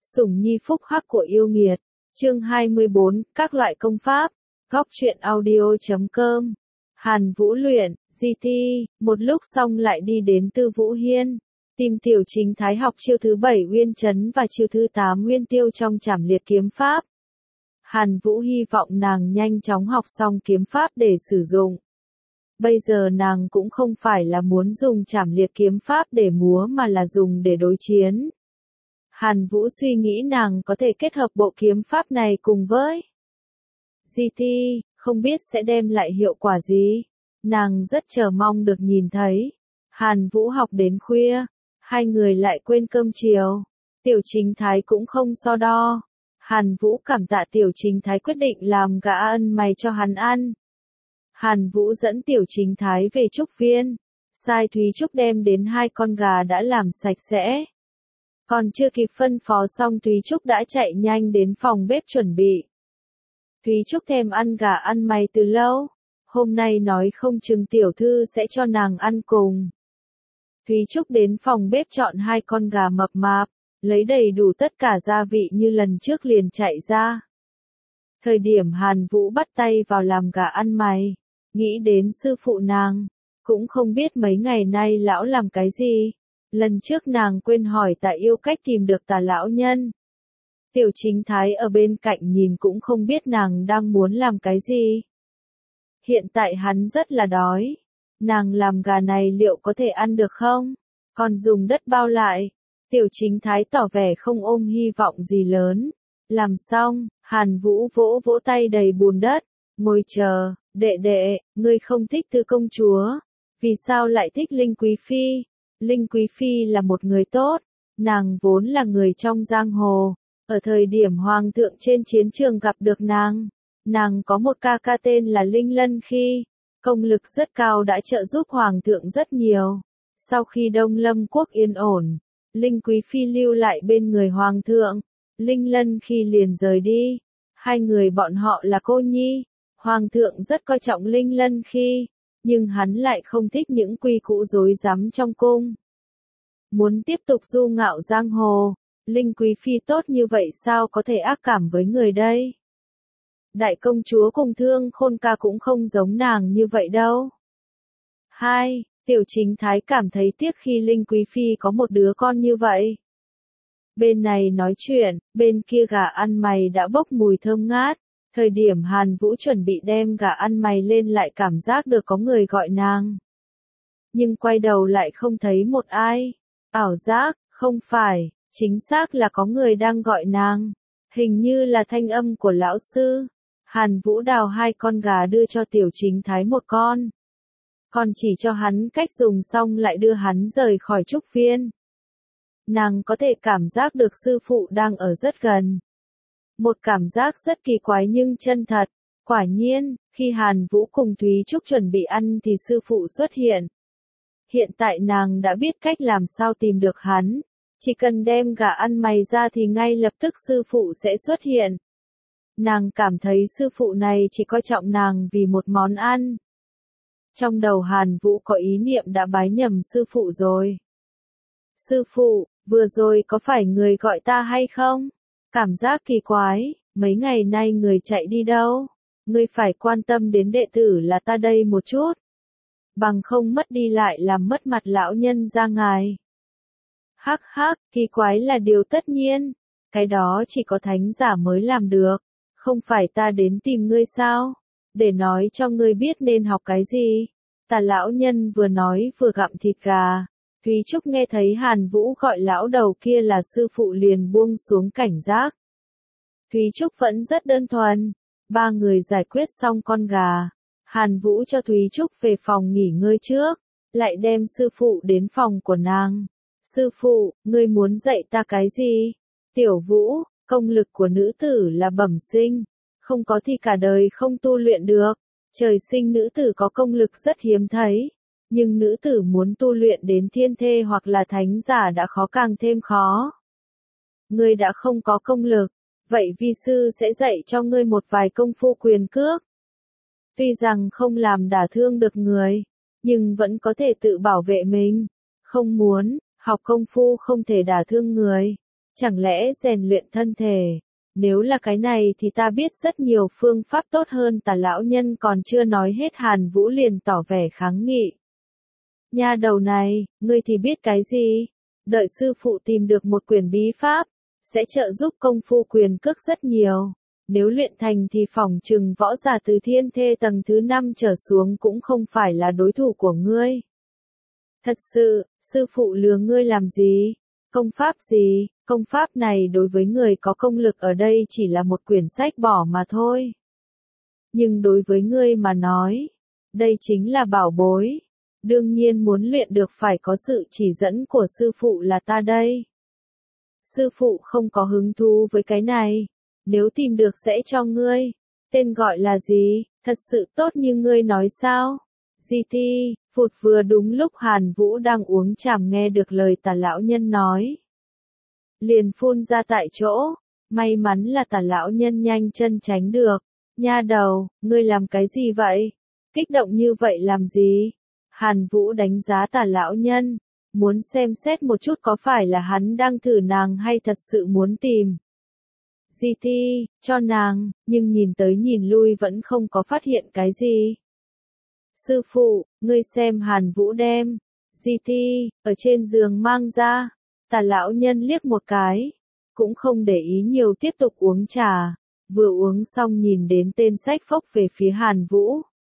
Sủng nhi phúc hắc của yêu nghiệt. Chương 24, các loại công pháp. Góc truyện audio.com. Hàn Vũ luyện, GT, một lúc xong lại đi đến Tư Vũ Hiên. Tìm Tiểu Chính Thái học chiêu thứ 7 Uyên Chấn và chiêu thứ 8 Uyên Tiêu trong Trảm Liệt kiếm pháp. Hàn Vũ hy vọng nàng nhanh chóng học xong kiếm pháp để sử dụng. Bây giờ nàng cũng không phải là muốn dùng Trảm Liệt kiếm pháp để múa mà là dùng để đối chiến. Hàn Vũ suy nghĩ nàng có thể kết hợp bộ kiếm pháp này cùng với GT, không biết sẽ đem lại hiệu quả gì. Nàng rất chờ mong được nhìn thấy. Hàn Vũ học đến khuya, hai người lại quên cơm chiều. Tiểu Chính Thái cũng không so đo. Hàn Vũ cảm tạ Tiểu Chính Thái quyết định làm gà ăn mày cho hắn ăn. Hàn Vũ dẫn Tiểu Chính Thái về trúc viên, sai Thúy Trúc đem đến 2 con gà đã làm sạch sẽ. Còn chưa kịp phân phó xong Thúy Trúc đã chạy nhanh đến phòng bếp chuẩn bị. Thúy Trúc thèm ăn gà ăn mày từ lâu, hôm nay nói không chừng tiểu thư sẽ cho nàng ăn cùng. Thúy Trúc đến phòng bếp chọn 2 con gà mập mạp, lấy đầy đủ tất cả gia vị như lần trước liền chạy ra. Thời điểm Hàn Vũ bắt tay vào làm gà ăn mày, nghĩ đến sư phụ nàng, cũng không biết mấy ngày nay lão làm cái gì. Lần trước nàng quên hỏi Tạ Yêu cách tìm được Tà lão nhân. Tiểu Chính Thái ở bên cạnh nhìn cũng không biết nàng đang muốn làm cái gì. Hiện tại hắn rất là đói. Nàng làm gà này liệu có thể ăn được không? Còn dùng đất bao lại. Tiểu Chính Thái tỏ vẻ không ôm hy vọng gì lớn. Làm xong, Hàn Vũ vỗ vỗ tay đầy bùn đất. Ngồi chờ, đệ đệ, ngươi không thích Tư công chúa. Vì sao lại thích Linh Quý Phi? Linh Quý Phi là một người tốt, nàng vốn là người trong giang hồ. Ở thời điểm Hoàng thượng trên chiến trường gặp được nàng có một ca ca tên là Linh Lân Khi, công lực rất cao đã trợ giúp Hoàng thượng rất nhiều. Sau khi Đông Lâm quốc yên ổn, Linh Quý Phi lưu lại bên người Hoàng thượng, Linh Lân Khi liền rời đi. Hai người bọn họ là cô nhi, Hoàng thượng rất coi trọng Linh Lân Khi. Nhưng hắn lại không thích những quy củ rối rắm trong cung. Muốn tiếp tục du ngạo giang hồ, Linh Quý Phi tốt như vậy sao có thể ác cảm với người đây? Đại công chúa cùng Thương Khôn ca cũng không giống nàng như vậy đâu. 2. Tiểu Chính Thái cảm thấy tiếc khi Linh Quý Phi có một đứa con như vậy. Bên này nói chuyện, bên kia gà ăn mày đã bốc mùi thơm ngát. Thời điểm Hàn Vũ chuẩn bị đem gà ăn mày lên lại cảm giác được có người gọi nàng. Nhưng quay đầu lại không thấy một ai. Ảo giác, không phải, chính xác là có người đang gọi nàng. Hình như là thanh âm của lão sư. Hàn Vũ đào 2 con gà đưa cho Tiểu Chính Thái một con. Còn chỉ cho hắn cách dùng xong lại đưa hắn rời khỏi trúc viên. Nàng có thể cảm giác được sư phụ đang ở rất gần. Một cảm giác rất kỳ quái nhưng chân thật. Quả nhiên, khi Hàn Vũ cùng Thúy Trúc chuẩn bị ăn thì sư phụ xuất hiện. Hiện tại nàng đã biết cách làm sao tìm được hắn. Chỉ cần đem gà ăn mày ra thì ngay lập tức sư phụ sẽ xuất hiện. Nàng cảm thấy sư phụ này chỉ coi trọng nàng vì một món ăn. Trong đầu Hàn Vũ có ý niệm đã bái nhầm sư phụ rồi. Sư phụ, vừa rồi có phải người gọi ta hay không? Cảm giác kỳ quái, mấy ngày nay người chạy đi đâu? Ngươi phải quan tâm đến đệ tử là ta đây một chút. Bằng không mất đi lại làm mất mặt lão nhân ra ngài. Hắc hắc, kỳ quái là điều tất nhiên. Cái đó chỉ có thánh giả mới làm được. Không phải ta đến tìm ngươi sao? Để nói cho ngươi biết nên học cái gì. Tà lão nhân vừa nói vừa gặm thịt gà. Thúy Trúc nghe thấy Hàn Vũ gọi lão đầu kia là sư phụ liền buông xuống cảnh giác. Thúy Trúc vẫn rất đơn thuần. 3 người giải quyết xong con gà. Hàn Vũ cho Thúy Trúc về phòng nghỉ ngơi trước. Lại đem sư phụ đến phòng của nàng. Sư phụ, ngươi muốn dạy ta cái gì? Tiểu Vũ, công lực của nữ tử là bẩm sinh. Không có thì cả đời không tu luyện được. Trời sinh nữ tử có công lực rất hiếm thấy. Nhưng nữ tử muốn tu luyện đến thiên thê hoặc là thánh giả đã khó càng thêm khó. Ngươi đã không có công lực, vậy vi sư sẽ dạy cho ngươi một vài công phu quyền cước. Tuy rằng không làm đả thương được người, nhưng vẫn có thể tự bảo vệ mình. Không muốn, học công phu không thể đả thương người. Chẳng lẽ rèn luyện thân thể? Nếu là cái này thì ta biết rất nhiều phương pháp tốt hơn. Tả lão nhân còn chưa nói hết Hàn Vũ liền tỏ vẻ kháng nghị. Nha đầu này, ngươi thì biết cái gì? Đợi sư phụ tìm được một quyển bí pháp, sẽ trợ giúp công phu quyền cước rất nhiều. Nếu luyện thành thì phỏng chừng võ giả từ thiên thê tầng thứ 5 trở xuống cũng không phải là đối thủ của ngươi. Thật sự, sư phụ lừa ngươi làm gì? Công pháp gì? Công pháp này đối với người có công lực ở đây chỉ là một quyển sách bỏ mà thôi. Nhưng đối với ngươi mà nói, đây chính là bảo bối. Đương nhiên muốn luyện được phải có sự chỉ dẫn của sư phụ là ta đây. Sư phụ không có hứng thú với cái này. Nếu tìm được sẽ cho ngươi. Tên gọi là gì? Thật sự tốt như ngươi nói sao? GT, phụt vừa đúng lúc Hàn Vũ đang uống tràm nghe được lời Tả lão nhân nói. Liền phun ra tại chỗ. May mắn là Tả lão nhân nhanh chân tránh được. Nha đầu, ngươi làm cái gì vậy? Kích động như vậy làm gì? Hàn Vũ đánh giá Tả lão nhân, muốn xem xét một chút có phải là hắn đang thử nàng hay thật sự muốn tìm. GT, cho nàng, nhưng nhìn tới nhìn lui vẫn không có phát hiện cái gì. Sư phụ, ngươi xem Hàn Vũ đem GT ở trên giường mang ra. Tả lão nhân liếc một cái, cũng không để ý nhiều tiếp tục uống trà, vừa uống xong nhìn đến tên sách phốc về phía Hàn Vũ.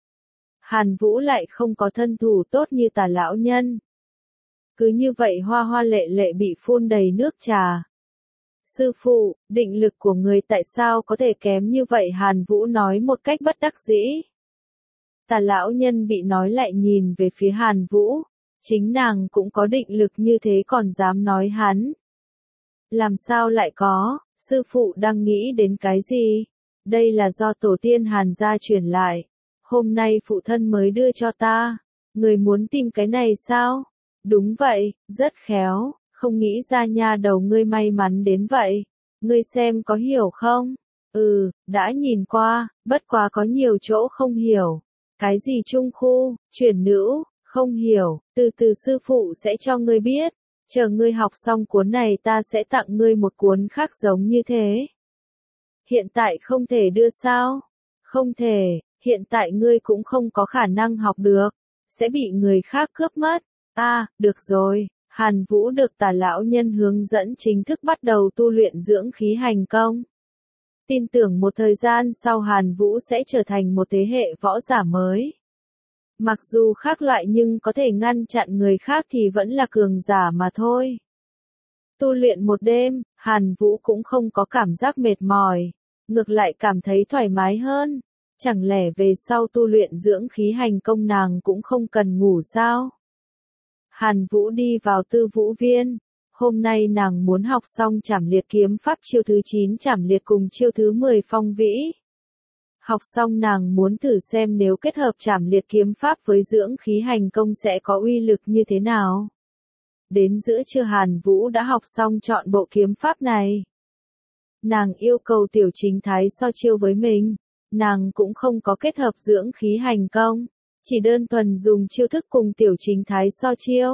Hàn Vũ lại không có thân thủ tốt như Tả lão nhân. Cứ như vậy hoa hoa lệ lệ bị phun đầy nước trà. Sư phụ, định lực của người tại sao có thể kém như vậy? Hàn Vũ nói một cách bất đắc dĩ. Tả lão nhân bị nói lại nhìn về phía Hàn Vũ. Chính nàng cũng có định lực như thế còn dám nói hắn. Làm sao lại có, sư phụ đang nghĩ đến cái gì? Đây là do tổ tiên Hàn gia truyền lại. Hôm nay phụ thân mới đưa cho ta. Người muốn tìm cái này sao? Đúng vậy, rất khéo, không nghĩ ra nha đầu ngươi may mắn đến vậy. Ngươi xem có hiểu không? Đã nhìn qua, bất quá có nhiều chỗ không hiểu. Cái gì trung khu, chuyển nữ, không hiểu, từ từ sư phụ sẽ cho ngươi biết. Chờ ngươi học xong cuốn này ta sẽ tặng ngươi một cuốn khác giống như thế. Hiện tại không thể đưa sao? Không thể, hiện tại ngươi cũng không có khả năng học được, sẽ bị người khác cướp mất. Được rồi, Hàn Vũ được Tả lão nhân hướng dẫn chính thức bắt đầu tu luyện dưỡng khí hành công. Tin tưởng một thời gian sau Hàn Vũ sẽ trở thành một thế hệ võ giả mới. Mặc dù khác loại nhưng có thể ngăn chặn người khác thì vẫn là cường giả mà thôi. Tu luyện một đêm, Hàn Vũ cũng không có cảm giác mệt mỏi, ngược lại cảm thấy thoải mái hơn. Chẳng lẽ về sau tu luyện dưỡng khí hành công nàng cũng không cần ngủ sao? Hàn Vũ đi vào Tư Vũ Viên. Hôm nay nàng muốn học xong Trảm Liệt kiếm pháp chiêu thứ 9 Trảm Liệt cùng chiêu thứ 10 Phong Vĩ. Học xong nàng muốn thử xem nếu kết hợp Trảm Liệt kiếm pháp với dưỡng khí hành công sẽ có uy lực như thế nào. Đến giữa trưa Hàn Vũ đã học xong trọn bộ kiếm pháp này. Nàng yêu cầu Tiểu Chính Thái so chiêu với mình. Nàng cũng không có kết hợp dưỡng khí hành công, chỉ đơn thuần dùng chiêu thức cùng Tiểu Chính Thái so chiêu.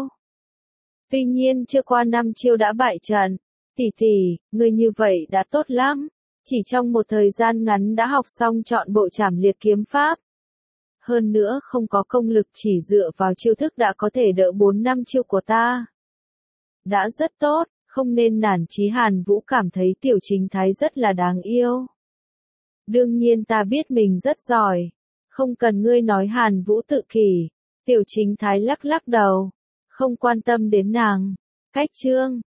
Tuy nhiên chưa qua 5 chiêu đã bại trận. Tỷ tỷ, ngươi như vậy đã tốt lắm. Chỉ trong một thời gian ngắn đã học xong trọn bộ Trảm Liệt kiếm pháp. Hơn nữa không có công lực chỉ dựa vào chiêu thức đã có thể đỡ 4-5 chiêu của ta. Đã rất tốt, không nên nản chí. Hàn Vũ cảm thấy Tiểu Chính Thái rất là đáng yêu. Đương nhiên ta biết mình rất giỏi. Không cần ngươi nói. Hàn Vũ tự kỷ. Tiểu Chính Thái lắc lắc đầu. Không quan tâm đến nàng. Cách chương